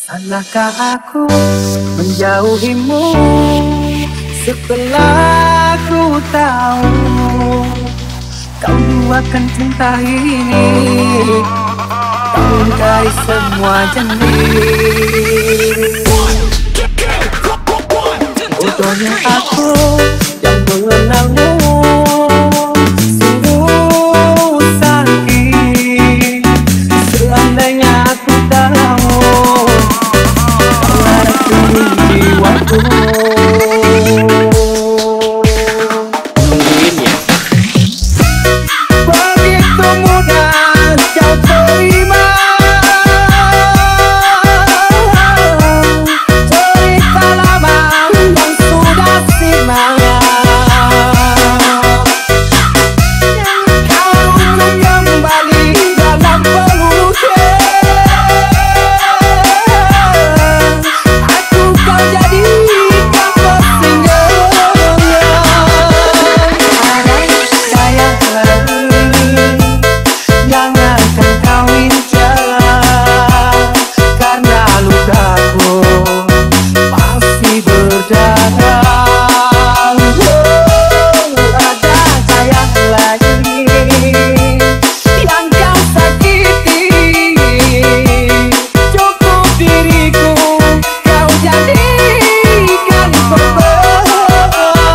Sanakah aku menjauhimu setelah ku tahu kau duakan cinta ini, kau ingkari semua janji. Bodohnya aku yang mengenalmu, sungguh sakit. Seandainya aku tahu kau ada di jiwaku. Begitu mudah kau terima cerita lama yang sudah simak. Kau kembali dalam pelukku. Aku kau jadikan persinggahannya. Andai sayang yang akan kau incar, karena lukaku masih berdarah. Ada sayang lagi yang kau sakiti, cukup diriku kau jadikan korban.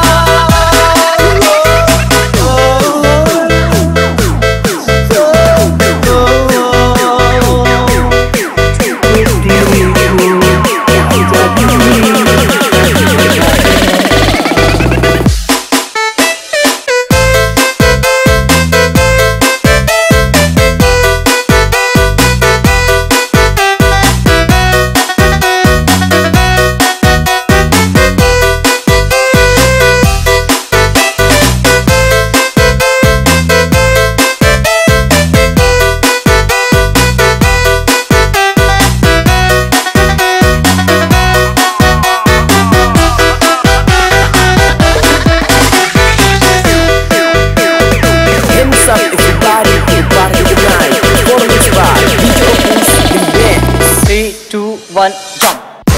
Everybody, everybody tonight. Performance by DJ Opus Remix. 3, 2, 1, jump.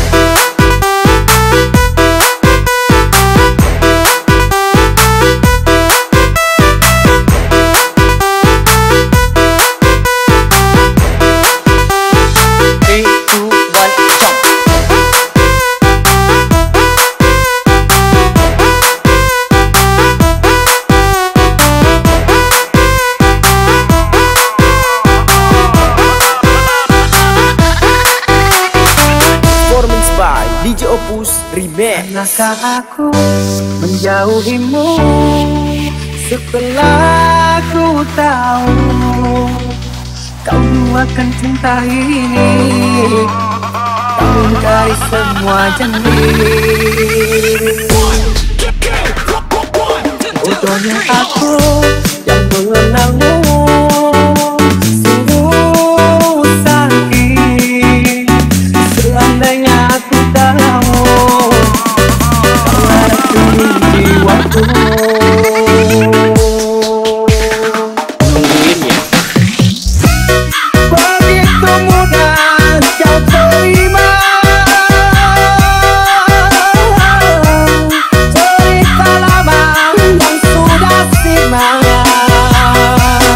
DJ Opus Remix. Pernahkah aku menjauhimu setelah ku tahu kau duakan cinta ini, kau ingkari semua janji. Bodohnya aku yang mengenalmu, sungguh sakit. Seandainya aku tahu kau ada di jiwaku. Begitu mudah kau terima cerita lama yang sudah simak.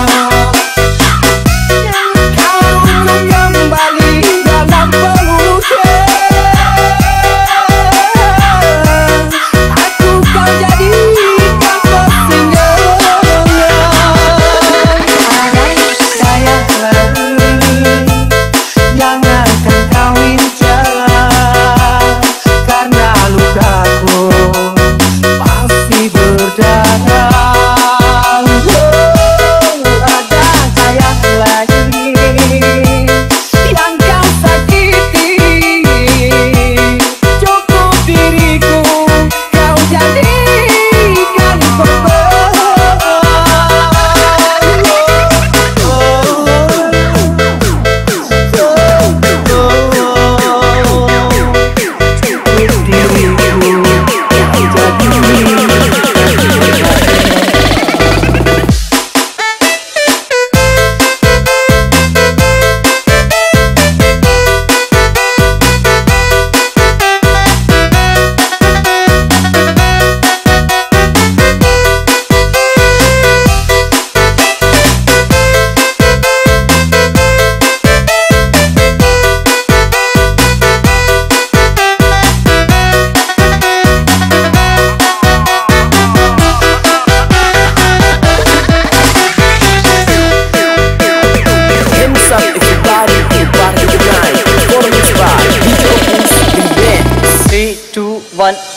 one